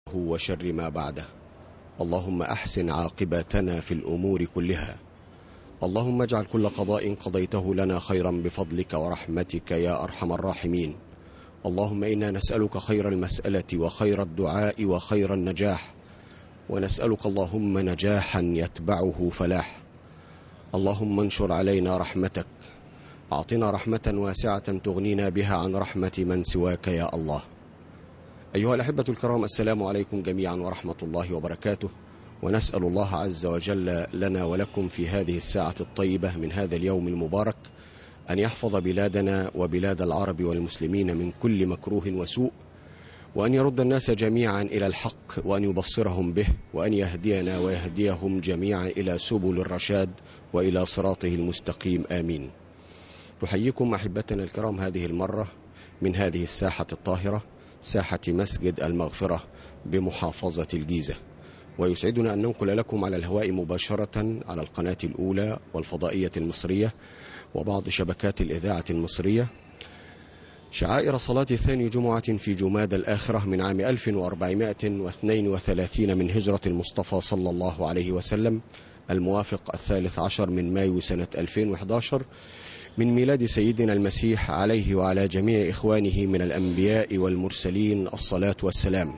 وشر ما بعده. اللهم أحسن عاقبتنا في الأمور كلها. اللهم اجعل كل قضاء قضيته لنا خيرا بفضلك ورحمتك يا أرحم الراحمين. اللهم إنا نسألك خير المسألة وخير الدعاء وخير النجاح، ونسألك اللهم نجاحا يتبعه فلاح. اللهم انشر علينا رحمتك، أعطنا رحمة واسعة تغنينا بها عن رحمة من سواك يا الله. أيها الأحبة الكرام، السلام عليكم جميعا ورحمة الله وبركاته، ونسأل الله عز وجل لنا ولكم في هذه الساعة الطيبة من هذا اليوم المبارك أن يحفظ بلادنا وبلاد العرب والمسلمين من كل مكروه وسوء، وأن يرد الناس جميعا إلى الحق، وأن يبصرهم به، وأن يهدينا ويهديهم جميعا إلى سبل الرشاد وإلى صراطه المستقيم، آمين. نحييكم أحبتنا الكرام هذه المرة من هذه الساحة الطاهرة، ساحة مسجد المغفرة بمحافظة الجيزة، ويسعدنا أن ننقل لكم على الهواء مباشرة على القناة الأولى والفضائية المصرية وبعض شبكات الإذاعة المصرية شعائر صلاة ثاني جمعة في جماد الآخرة من عام 1432 من هجرة المصطفى صلى الله عليه وسلم، الموافق 13 من مايو سنة 2011 من ميلاد سيدنا المسيح عليه وعلى جميع إخوانه من الأنبياء والمرسلين الصلاة والسلام.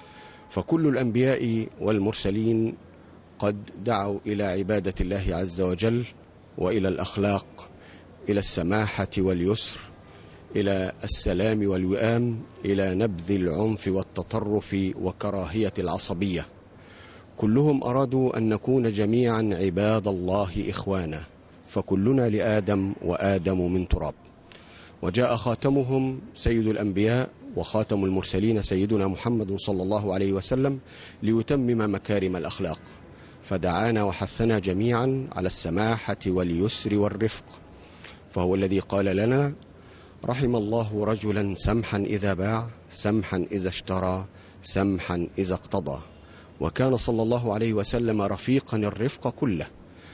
فكل الأنبياء والمرسلين قد دعوا إلى عبادة الله عز وجل، وإلى الأخلاق، إلى السماحة واليسر، إلى السلام والوئام، إلى نبذ العنف والتطرف وكراهية العصبية. كلهم أرادوا أن نكون جميعا عباد الله إخوانا، فكلنا لآدم وآدم من تراب. وجاء خاتمهم سيد الأنبياء وخاتم المرسلين سيدنا محمد صلى الله عليه وسلم ليتمم مكارم الأخلاق، فدعانا وحثنا جميعا على السماحة واليسر والرفق، فهو الذي قال لنا: رحم الله رجلا سمحا إذا باع، سمحا إذا اشترى، سمحا إذا اقتضى. وكان صلى الله عليه وسلم رفيقا الرفق كله،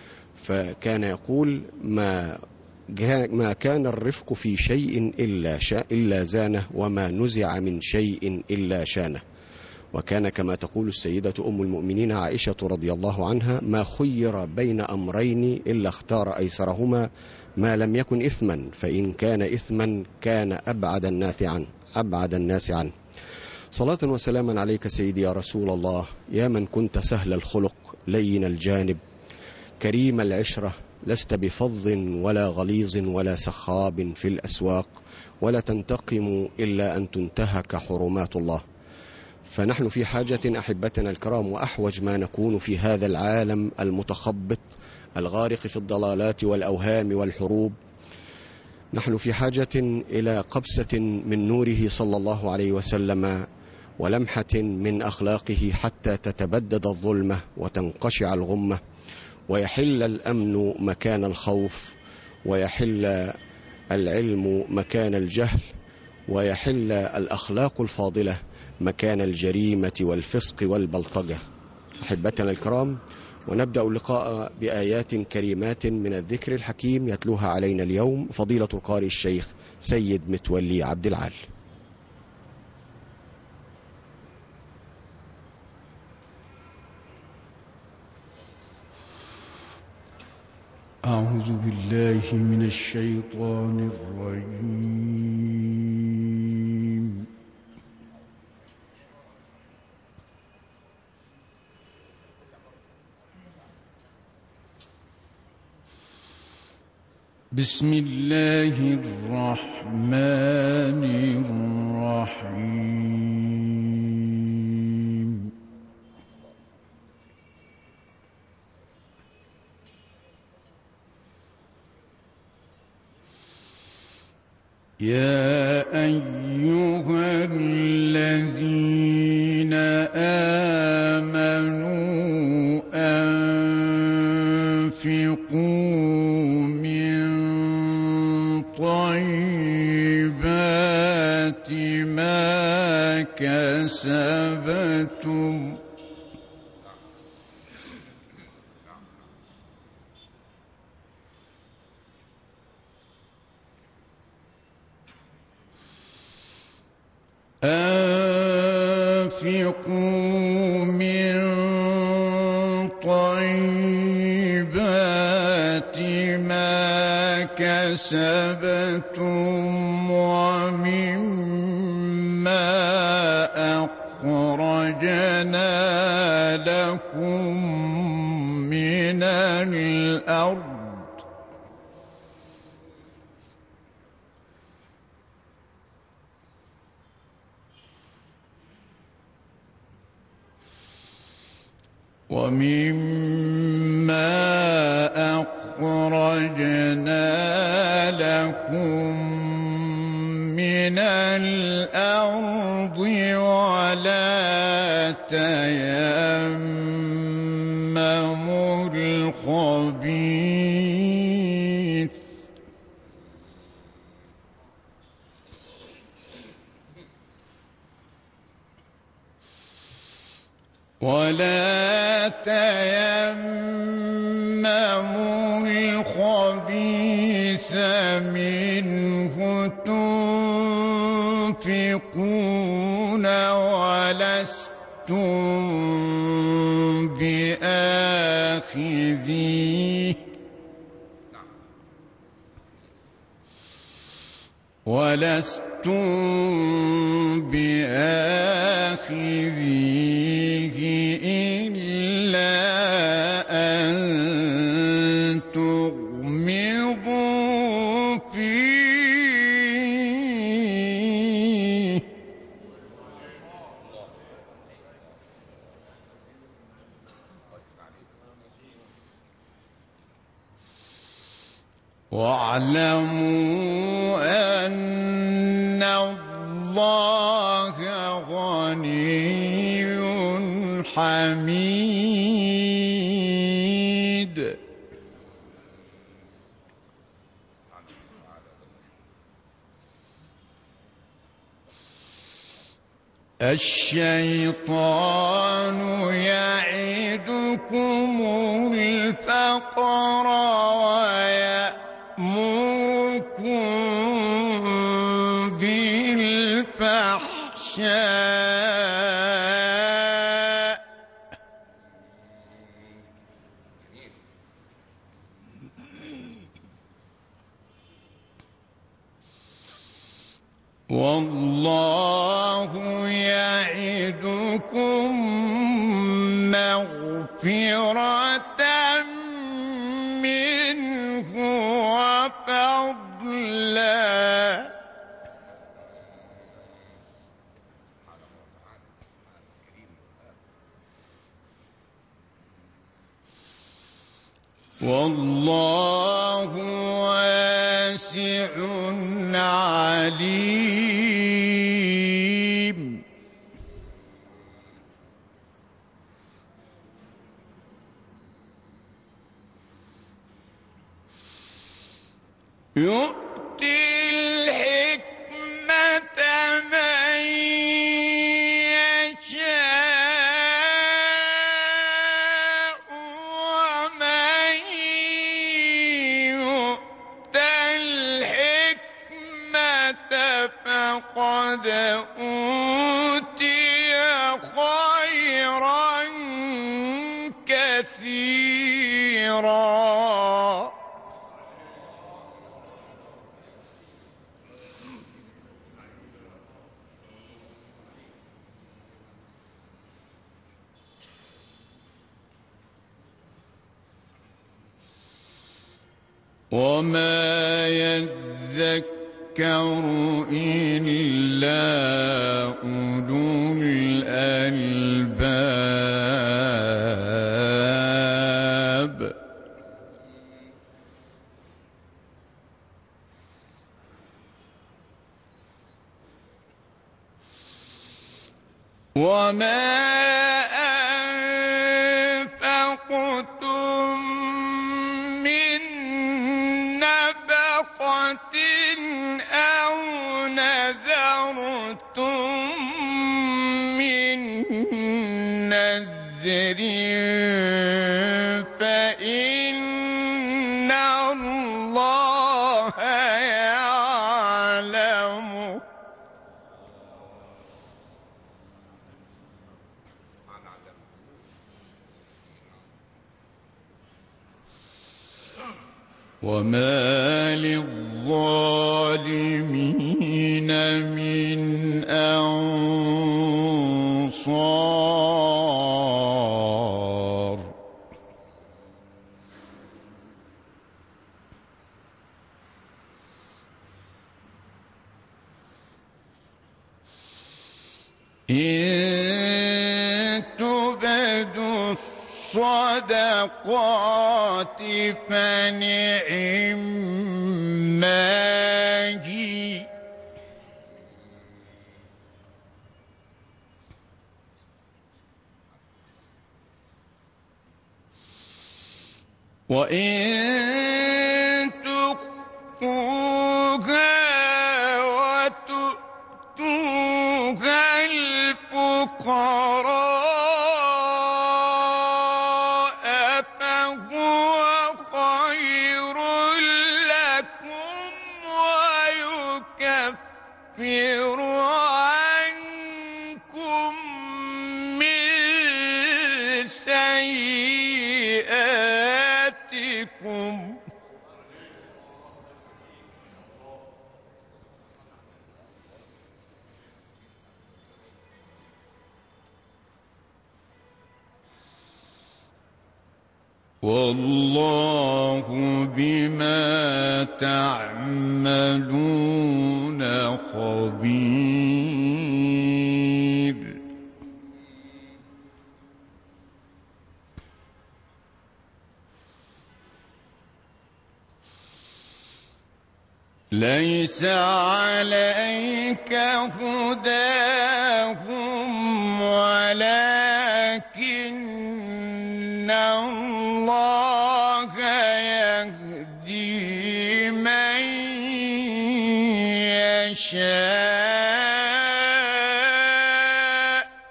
فكان يقول: ما كان الرفق في شيء إلا زانه، وما نزع من شيء إلا شانه. وكان كما تقول السيدة أم المؤمنين عائشة رضي الله عنها: ما خير بين أمرين إلا اختار أيسرهما ما لم يكن إثما، فإن كان إثما كان أبعد الناس عنه. صلاة وسلاما عليك سيدي يا رسول الله، يا من كنت سهل الخلق لين الجانب كريم العشرة، لست بفظ ولا غليظ ولا سخاب في الأسواق، ولا تنتقم إلا أن تنتهك حرمات الله. فنحن في حاجة أحبتنا الكرام، وأحوج ما نكون في هذا العالم المتخبط الغارق في الضلالات والأوهام والحروب، نحن في حاجة إلى قبسة من نوره صلى الله عليه وسلم ولمحة من أخلاقه حتى تتبدد الظلمة وتنقشع الغمة، ويحل الأمن مكان الخوف، ويحل العلم مكان الجهل، ويحل الأخلاق الفاضلة مكان الجريمة والفسق والبلطجة. أحبتنا الكرام، ونبدأ اللقاء بآيات كريمات من الذكر الحكيم يتلوها علينا اليوم فضيلة القارئ الشيخ سيد متولي عبد العال. أعوذ بالله من الشيطان الرجيم. بسم الله الرحمن الرحيم. يا أيها الذين آمنوا أنفقوا من طيبات ما كسبتم وأنفقوا من طيبات ما كسبتم ومما أخرجنا لكم من الأرض ولا تيمموا الخبيث منه تنفقون ولستم بآخذيه إلا أن تغمضوا فيه واعلموا أن الله غني حميد الشيطان يعدكم الفقر ويأمركم بالفحشاء والله يعدكم مغفرة منه وفضلا والله واسع عليم يؤتي الحكمة من يشاء ومن يؤت الحكمة فقد أوتي خيرا كثيرا وما يذكر إلا أولو الألباب وما أنفقتم من نفقة أو نذرتم من نذر فإن الله يعلمه وما للظالمين من أنصار إن تبدوا الصدقات فنعما هي وإن تخفوها وتؤتوها الفقراء فهو خير لكم ويكفر عنكم من سيئاتكم والله بما تعملون خبير ليس عليك هداهم ولكن الله يهدي من يشاء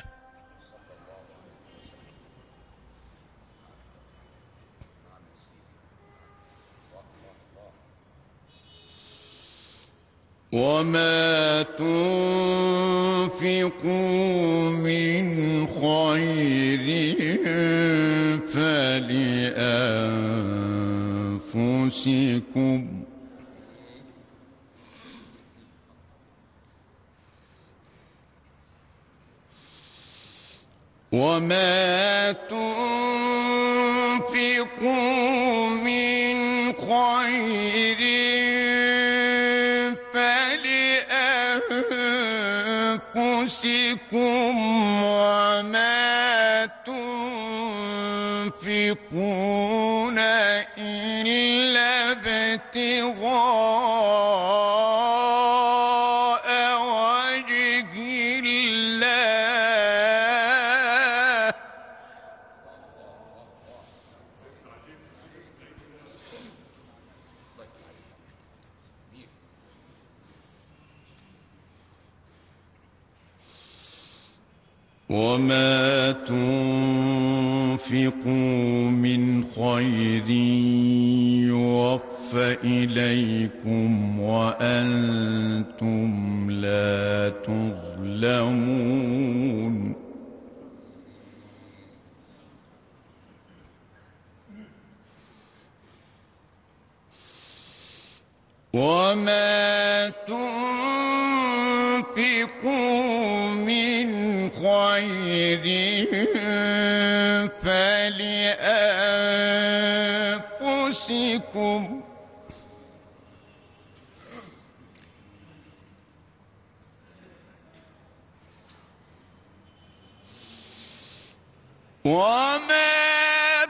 وما تنفقوا من خير فلأنفسكم وما تنفقوا من خير فلأنفسكم وما تنفقون إلا ابتغاء وجه الله وما تنفقوا من خير يوفى إليكم وأنتم لا تظلمون وما تنفقوا من خير فلأنفسكم وما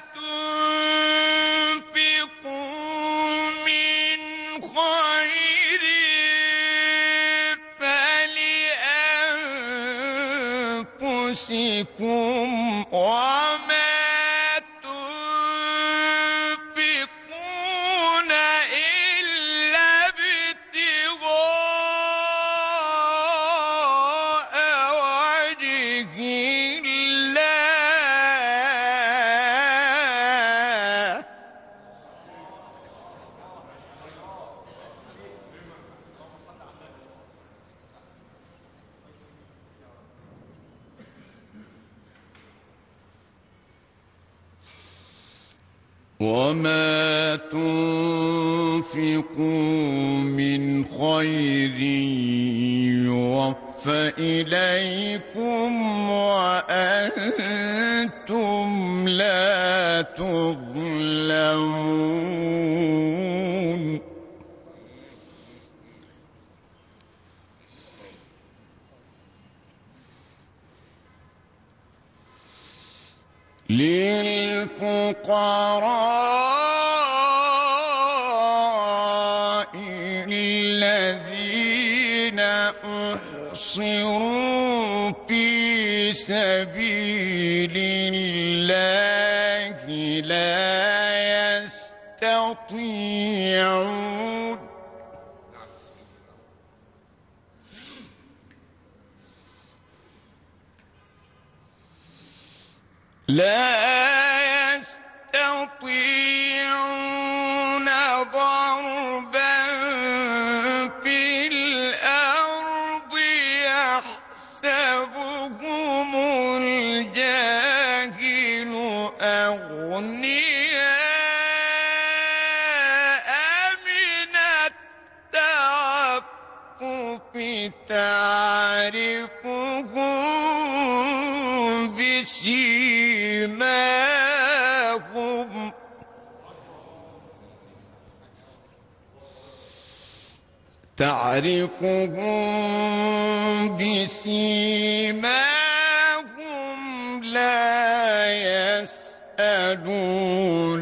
تنفقوا من خير فلأنفسكم وما تنفقون إلا ابتغاء وجه الله وما تنفقوا من خير يوفى إليكم وأنتم لا تظلمون للفقراء الذين أحصروا في سبيل الله لا يستطيعون ضربا في الأرض يحسبهم الجاهل أغنياء من التعفف تعرفهم بسيماهم لا يسألون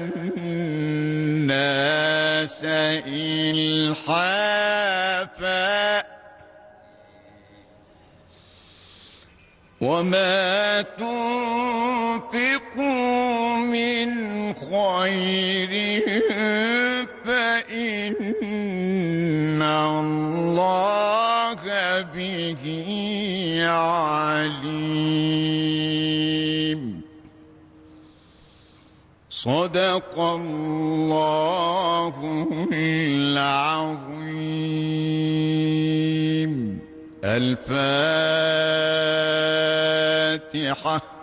الناس إلحافا وما تنفقوا من خير فإن الله به عليم. صدق الله العظيم. الفاتحة.